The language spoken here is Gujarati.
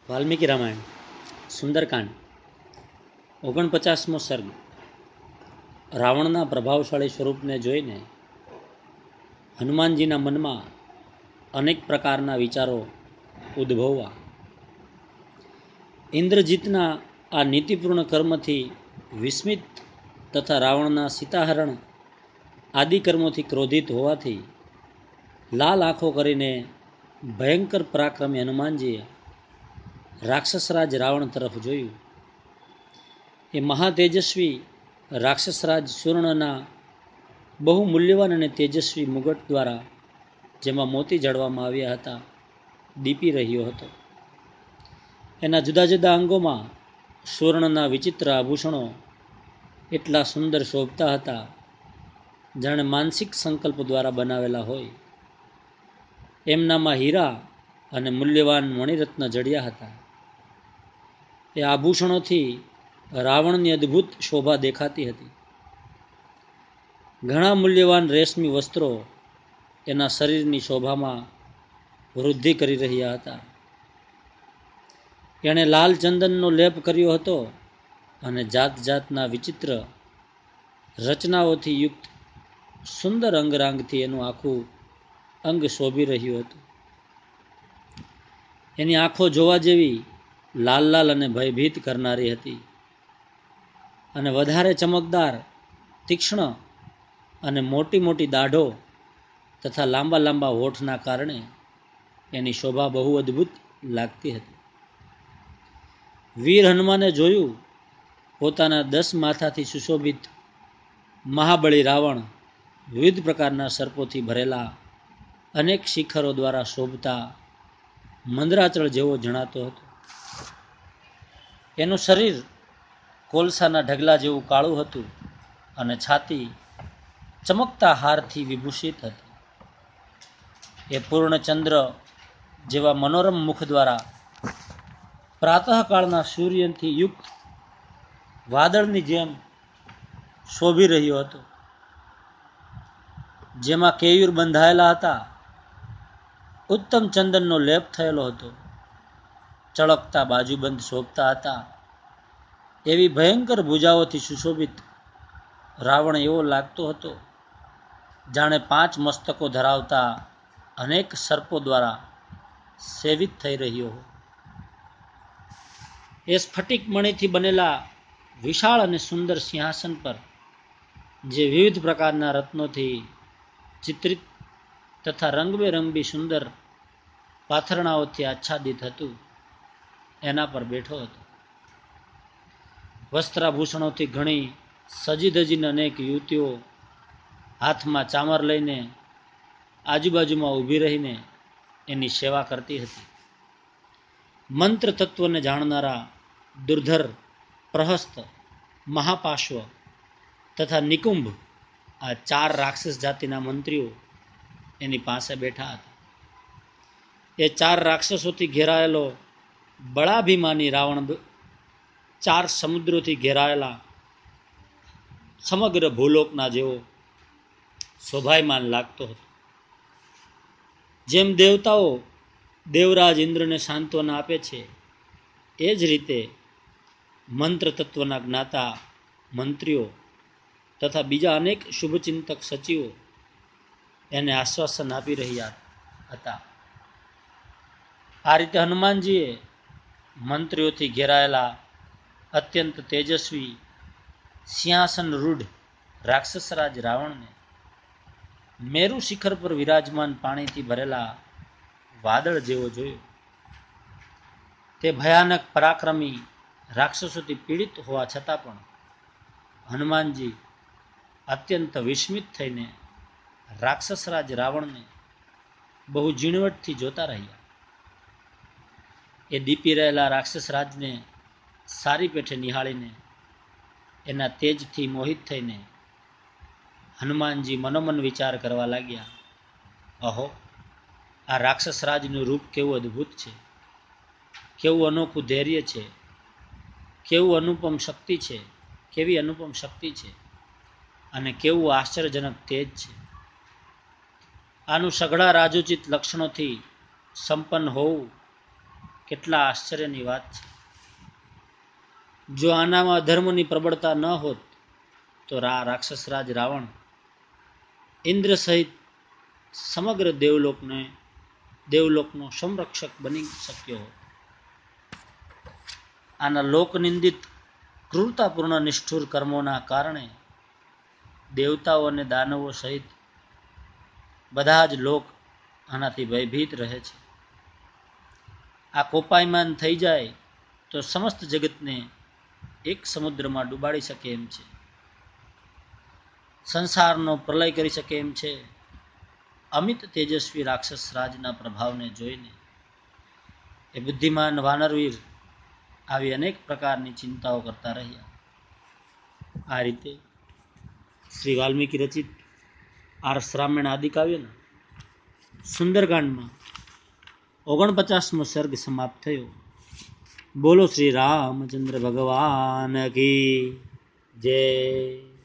વાલ્મીકી રામાયણ સુંદરકાંડ 49મો સર્ગ. રાવણના પ્રભાવશાળી સ્વરૂપને જોઈને હનુમાનજીના મનમાં અનેક પ્રકારના વિચારો ઉદ્ભવવા. ઇન્દ્રજીતના આ નીતિપૂર્ણ કર્મથી વિસ્મિત તથા રાવણના સીતાહરણ આદિ કર્મોથી ક્રોધિત હોવાથી લાલ આંખો કરીને ભયંકર પરાક્રમી હનુમાનજીએ રાક્ષસરાજ રાવણ તરફ જોયું. એ મહાતેજસ્વી રાક્ષસરાજ સુર્ણના બહુ મૂલ્યવાન અને તેજસ્વી મુગટ દ્વારા, જેમાં મોતી જડવામાં આવ્યા હતા, દીપી રહ્યો હતો. એના જુદા જુદા અંગોમાં સુવર્ણના વિચિત્ર આભૂષણો એટલા સુંદર શોભતા હતા, જાણે માનસિક સંકલ્પ દ્વારા બનાવેલા હોય. એમનામાં હીરા અને મૂલ્યવાન મણિરત્ન જડ્યા હતા. એ આભૂષણોથી રાવણની અદ્ભુત શોભા દેખાતી હતી. ઘણા મૂલ્યવાન રેશમી વસ્ત્રો એના શરીરની શોભામાં વૃદ્ધિ કરી રહ્યા હતા. એણે લાલ ચંદનનો લેપ કર્યો હતો અને જાત જાતના વિચિત્ર રચનાઓથી યુક્ત સુંદર અંગરાંગથી એનું આખું અંગ શોભી રહ્યું હતું. એની આંખો જોવા જેવી લાલ લાલ અને ભયભીત કરનારી હતી, અને વધારે ચમકદાર, તીક્ષ્ણ અને મોટી મોટી દાઢો તથા લાંબા લાંબા હોઠના કારણે એની શોભા બહુ અદ્ભુત લાગતી હતી. વીર હનુમાને જોયું, પોતાના 10 માથાથી સુશોભિત મહાબળી રાવણ વિવિધ પ્રકારના સર્પોથી ભરેલા અનેક શિખરો દ્વારા શોભતા મંદરાચળ જેવો જણાતો હતો. એનું શરીર કોલસાના ઢગલા જેવું કાળું હતું અને છાતી ચમકતા હારથી વિભૂષિત હતી. એ પૂર્ણચંદ્ર જેવા મનોરમ મુખ દ્વારા પ્રાતઃકાળના સૂર્યથી યુક્ત વાદળની જેમ શોભી રહ્યો હતો, જેમાં કેયુર બંધાયેલા હતા. ઉત્તમ ચંદનનો લેપ થયેલો હતો. ચળકતા બાજુબંધ શોભતા હતા. એવી ભયંકર ભુજાઓથી સુશોભિત રાવણ એવો લાગતો હતો, જાણે 5 મસ્તકો ધરાવતા અનેક સર્પો દ્વારા સેવિત થઈ રહ્યો હોય. એ સ્ફટિક મણીથી બનેલા વિશાળ અને સુંદર સિંહાસન પર, જે વિવિધ પ્રકારના રત્નોથી ચિત્રિત તથા રંગબેરંગી સુંદર પાથરણાઓથી આચ્છાદિત હતું, એના પર બેઠો હતો. વસ્ત્રાભૂષણોથી ઘણી સજી ધજીને અનેક યુવતીઓ હાથમાં ચામર લઈને આજુબાજુમાં ઊભી રહીને એની સેવા કરતી હતી. મંત્ર તત્વને જાણનારા દુર્ધર, પ્રહસ્ત, મહાપાશ્વ તથા નિકુંભ, આ 4 રાક્ષસ જાતિના મંત્રીઓ એની પાસે બેઠા હતા. એ 4 રાક્ષસોથી ઘેરાયેલો બળાભિમાની રાવણ 4 સમુદ્રોથી ઘેરાયેલા સમગ્ર ભૂલોકના જેવો શોભાયમાન લાગતો હતો. જેમ દેવતાઓ દેવરાજ ઇન્દ્રને સાંત્વના આપે છે, એ જ રીતે મંત્ર તત્વના જ્ઞાતા મંત્રીઓ તથા બીજા અનેક શુભચિંતક સચિવો એને આશ્વાસન આપી રહ્યા હતા. આ રીતે હનુમાનજીએ મંત્રીઓથી ઘેરાયેલા અત્યંત તેજસ્વી સિંહાસન રૂઢ રાક્ષસરાજ રાવણને મેરુ શિખર પર વિરાજમાન પાણીથી ભરેલા વાદળ જેવો જોયો. તે ભયાનક પરાક્રમી રાક્ષસોથી પીડિત હોવા છતાં પણ હનુમાનજી અત્યંત વિસ્મિત થઈને રાક્ષસરાજ રાવણને બહુ ઝીણવટથી જોતા રહ્યા. એ દીપી રહેલા રાક્ષસરાજને સારી પેઠે નિહાળીને એના તેજથી મોહિત થઈને હનુમાનજી મનોમન વિચાર કરવા લાગ્યા. અહો, આ રાક્ષસરાજનું રૂપ કેવું અદ્ભુત છે, કેવું અનોખું ધૈર્ય છે, કેવું અનુપમ શક્તિ છે, કેવી અનુપમ શક્તિ છે, અને કેવું આશ્ચર્યજનક તેજ છે. આનું સઘળા રાજોચિત લક્ષણોથી સંપન્ન હોવું કેટલા આશ્ચર્યની વાત છે. જો આનામાં અધર્મની પ્રબળતા ન હોત તો રાક્ષસરાજ રાવણ ઇન્દ્ર સહિત સમગ્ર દેવલોકનો સંરક્ષક બની શક્યો હોત. આના લોકનિંદિત ક્રૂરતાપૂર્ણ નિષ્ઠુર કર્મોના કારણે દેવતાઓ અને દાનવો સહિત બધા જ લોક આનાથી ભયભીત રહે છે. આ કોપાયમાન થઈ જાય તો સમસ્ત જગતને એક સમુદ્રમાં ડૂબાડી શકે એમ છે. સંસારનો પ્રલય કરી શકે એમ છે. અમિત તેજસ્વી રાક્ષસ રાજના પ્રભાવને જોઈને એ બુદ્ધિમાન વાનરવીર આવી અનેક પ્રકારની ચિંતાઓ કરતા રહ્યા. આ રીતે શ્રી વાલ્મીકી રચિત આર્ષ રામાયણ આદિ કાવ્યના સુંદરકાંડમાં 49મો સર્ગ સમાપ્ત થયો. બોલો શ્રી રામચંદ્ર ભગવાન કી જય.